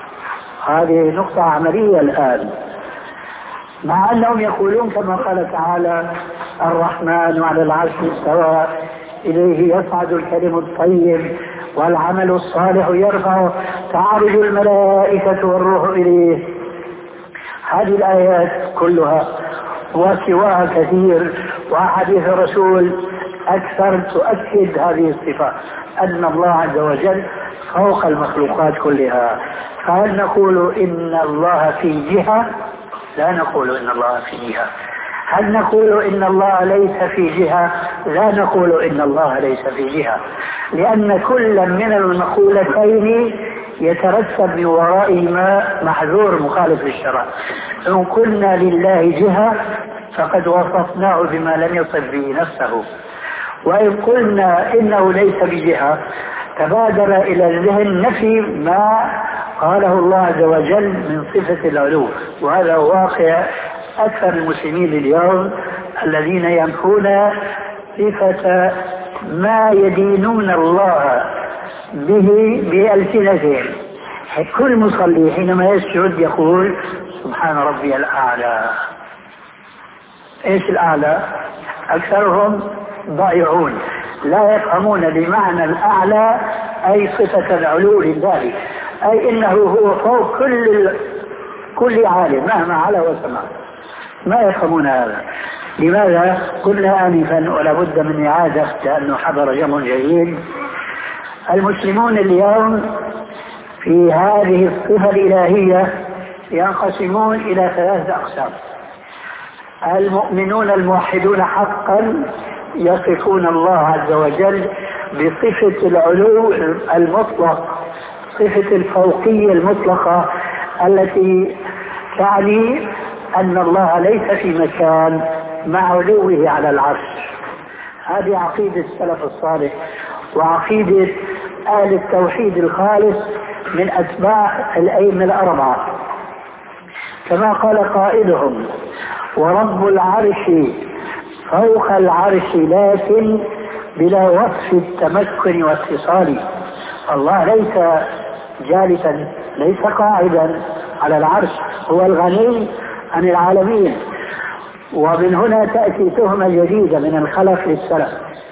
[SPEAKER 2] هذه نقطة عملية الآن، مع أنهم يقولون كما قال تعالى: الرحمن على العرش استوى إليه يصعد الكلم الطيب والعمل الصالح يرفعه تعرج الملائكة والروح إليه. هذه الآيات كلها وسواها كثير، وأحاديث الرسول أكثر تؤكد هذه الصفة، أن الله عز وجل فوق المخلوقات كلها. فهل نقول إن الله في جهة؟ لا نقول إن الله في جهة. هل نقول إن الله ليس في جهة؟ لا نقول إن الله ليس في جهة، لأن كل من المقولتين يترتب من ورائهما محذور مخالف للشرع. إن قلنا لله جهة فقد وصفناه بما لم يصف به نفسه، وإن قلنا إنه ليس بجهة تبادر إلى الذهن نفي ما قاله الله عز وجل من صفة العلو، وهذا واقع أكثر المسلمين اليوم الذين ينفون صفة ما يدينون الله به بألسنتهم. كل مصلي حينما يسجد يقول: سبحان ربي الأعلى. إيش الأعلى؟ أكثرهم ضائعون لا يفهمون بمعنى الأعلى أي صفة العلو لله، أي إنه هو فوق كل كل عالم مهما على وسمع. ما يفهمون هذا. لماذا؟ قلنا آنفا ولا بد من إعادة لأنه حضر جمع جيد. المسلمون اليوم في هذه الصفة الإلهية ينقسمون إلى ثلاثة أقسام. المؤمنون الموحدون حقا يصفون الله عز وجل بصفة العلو المطلق، صفة الفوقية المطلقة التي تعني أن الله ليس في مكان مع علوه على العرش. هذه عقيدة السلف الصالح وعقيدة أهل التوحيد الخالص من أتباع الأئمة الأربعة، كما قال قائلهم: ورب العرش فوق العرش لكن بلا وصف التمكن واتصال. الله ليس جالسا، ليس قاعدا على العرش، هو الغني عن العالمين. ومن هنا تأتي تهمة جديدة من الخلف للسلف،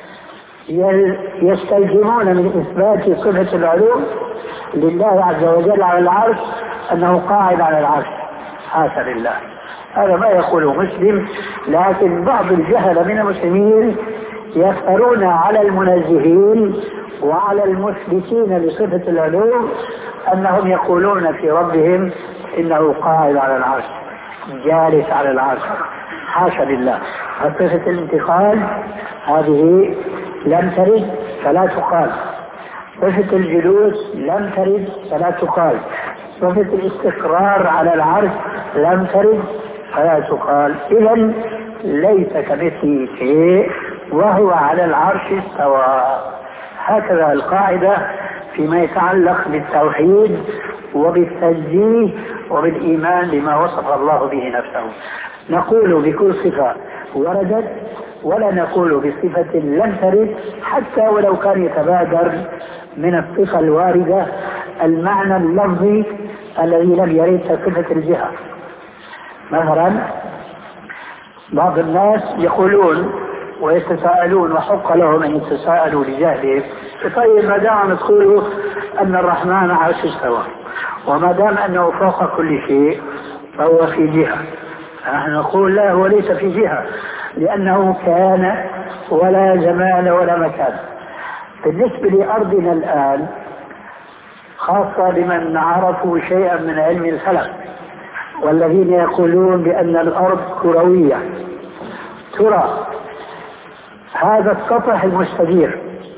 [SPEAKER 2] يستلزمون من إثبات صفة العلو لله عز وجل على العرش أنه قاعد على العرش. حاشا لله، هذا ما يقوله مسلم. لكن بعض الجهل من المسلمين يفترون على المنزهين وعلى المثبتين لصفة العلو أنهم يقولون في ربهم إنه قاعد على العرش، جالس على العرش. حاشا لله. صفة الانتقال هذه لم ترد فلا تقال، صفة الجلوس لم ترد فلا تقال، صفة الاستقرار على العرش لم ترد فلا تقال. إذن ليس كمثله شيء وهو على العرش استوى. هكذا القاعدة فيما يتعلق بالتوحيد وبالتنزيه وبالإيمان بما وصف الله به نفسه. نقول بكل صفة وردت، ولا نقول بصفة لم ترد، حتى ولو كان يتبادر من الصفة الواردة المعنى اللفظي الذي لم يرد كصفة الجهة. مثلا بعض الناس يقولون ويتساءلون، وحق لهم أن يتساءلوا لجهلهم، طيب ما دام تقولوا أن الرحمن عرش استوى، وما دام أنه فوق كل شيء فهو في جهة، نحن نقول لا، هو ليس في جهة، لأنه كان ولا زمان ولا مكان. بالنسبة لأرضنا الآن، خاصة لمن عرفوا شيئا من علم الفلك والذين يقولون بأن الأرض كروية، ترى هذا السطح المستدير،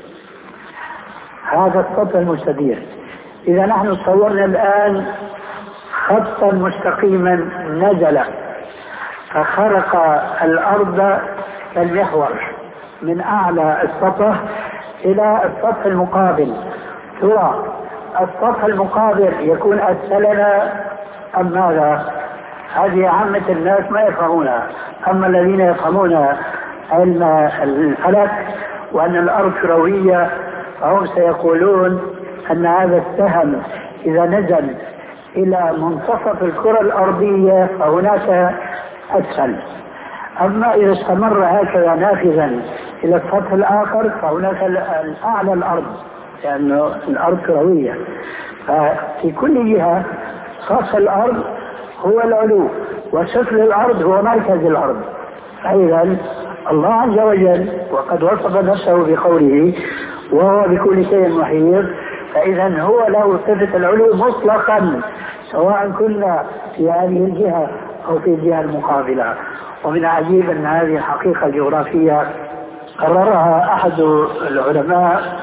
[SPEAKER 2] هذا السطح المستدير إذا نحن صورنا الآن خطا مستقيما نزل فخرق الأرض كالمحور من أعلى السطح إلى السطح المقابل، ترى السطح المقابل يكون أسفلنا أم ماذا؟ هذه عامة الناس ما يفهمونها. أما الذين يفهمون علم الفلك وأن الأرض كروية فهم سيقولون أن هذا السهم إذا نزل إلى منتصف الكرة الأرضية فهناك أسفل، أما إذا استمر هكذا نافذا إلى السطح الآخر فهناك الأعلى الأرض، لأنه الأرض كروية. ففي كل جهة سطح الأرض هو العلو وسفل الأرض هو مركز الأرض. أيضا الله عز وجل وقد وصف نفسه بقوله وهو بكل شيء محيط، فإذا هو له صفة العلو مطلقا سواء كنا في هذه الجهة أو في الجهة المقابلة. ومن عجيب أن هذه الحقيقة الجغرافية قررها أحد العلماء،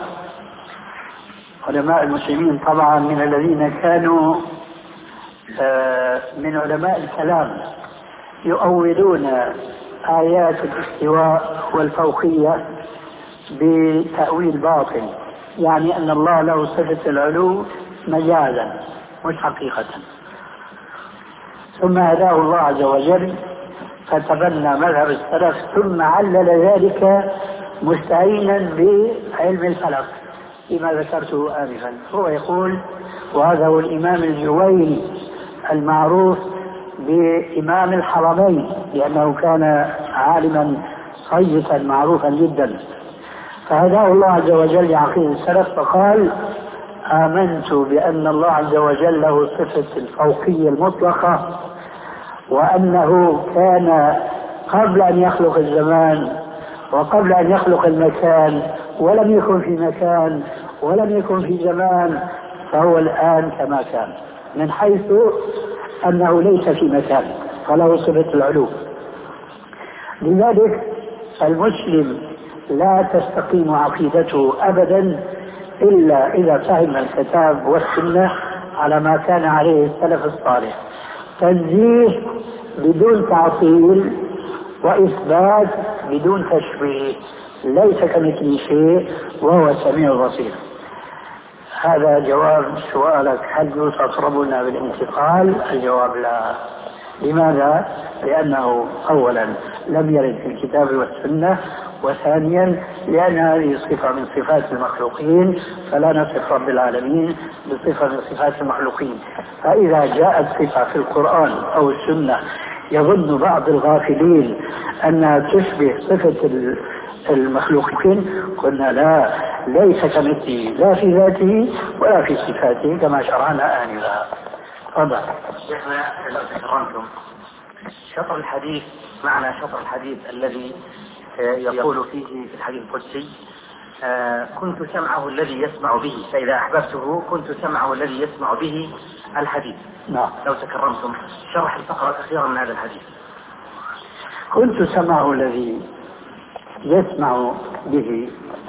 [SPEAKER 2] علماء المسلمين طبعا، من الذين كانوا من علماء الكلام يؤولون آيات الاستواء والفوقية بتأويل باطل، يعني أن الله له صفة العلو مجازا مش حقيقة. ثم هداه الله عز وجل فتبنى مذهب السلف، ثم علل ذلك مستعينا بعلم الفلك فيما ذكرته آنفا. هو يقول، وهذا هو الإمام الجويني المعروف بإمام الحرمين لأنه كان عالما صيتا معروفا جدا، فهداه الله عز وجل لعقيدة السلف فقال: آمنت بأن الله عز وجل له صفة الفوقية المطلقة، وأنه كان قبل أن يخلق الزمان وقبل أن يخلق المكان، ولم يكن في مكان ولم يكن في زمان، فهو الآن كما كان، من حيث أنه ليس في مكان، فله صفة العلو. لذلك المسلم لا تستقيم عقيدته أبدا إلا إذا فهم الكتاب والسنة على ما كان عليه السلف الصالح، تنزيه بدون تعطيل وإثبات بدون تشبيه، ليس كمثله شيء وهو السميع البصير. هذا جواب سؤالك: هل تطربنا بالانتقال؟ الجواب لا. لماذا؟ لأنه أولا لم يرد في الكتاب والسنة، وثانيا لأن هذه صفة من صفات المخلوقين، فلا نصف رب العالمين بصفة من صفات المخلوقين. فإذا جاءت صفة في القرآن أو السنة يظن بعض الغافلين أنها تشبه صفة المخلوقين، قلنا لا، ليس كمثله لا في ذاته ولا في صفاته كما شرعنا آنفا. تفضل.
[SPEAKER 3] شيخنا لو تكرمتم، شطر الحديث معنى شطر الحديث الذي يقول فيه في الحديث القدسي كنت سمعه الذي يسمع به، فإذا أحببته كنت سمعه الذي يسمع به الحديث.
[SPEAKER 2] نعم.
[SPEAKER 3] لو تكرمتم شرح الفقرة الأخيرة من هذا الحديث.
[SPEAKER 2] كنت سمعه الذي يسمع به.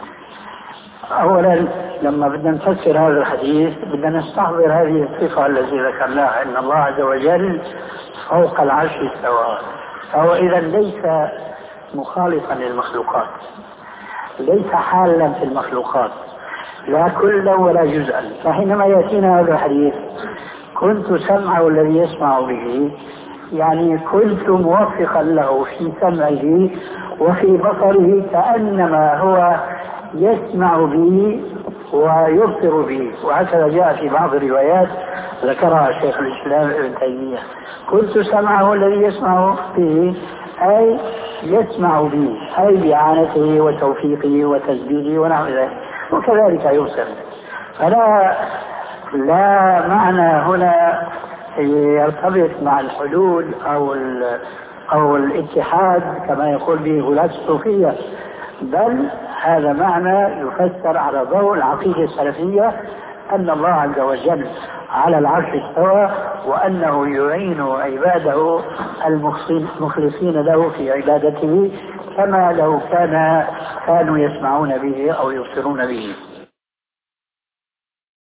[SPEAKER 2] أولا لما بدنا نفسر هذا الحديث بدنا نستحضر هذه الصفة التي ذكرناها، أن الله عز وجل فوق العرش استوى، فهو إذا ليس مخالفا للمخلوقات، ليس حالا في المخلوقات، لا كلا ولا جزءا. فحينما يأتينا هذا الحديث كنت سمعه الذي يسمع به، يعني كنت موفقا له في سمعه وفي بصره، كأنما هو يسمع به ويبصر به. وهكذا جاء في بعض الروايات ذكرها شيخ الإسلام ابن تيمية، كنت سمعه الذي يسمع به، أي يسمع به، أي بإعانته وتوفيقه وتسديده ونحو ذلك، وكذلك يبصر. فلا لا معنى هنا يرتبط مع الحلول أو أو الاتحاد كما يقول به غلاة الصوفية، بل هذا معنى يفسر على ضوء العقيدة السلفية أن الله عز وجل على العرش استوى، وأنه يعين عباده المخلصين له في عبادته كما لو كان كانوا يسمعون به أو يبصرون به.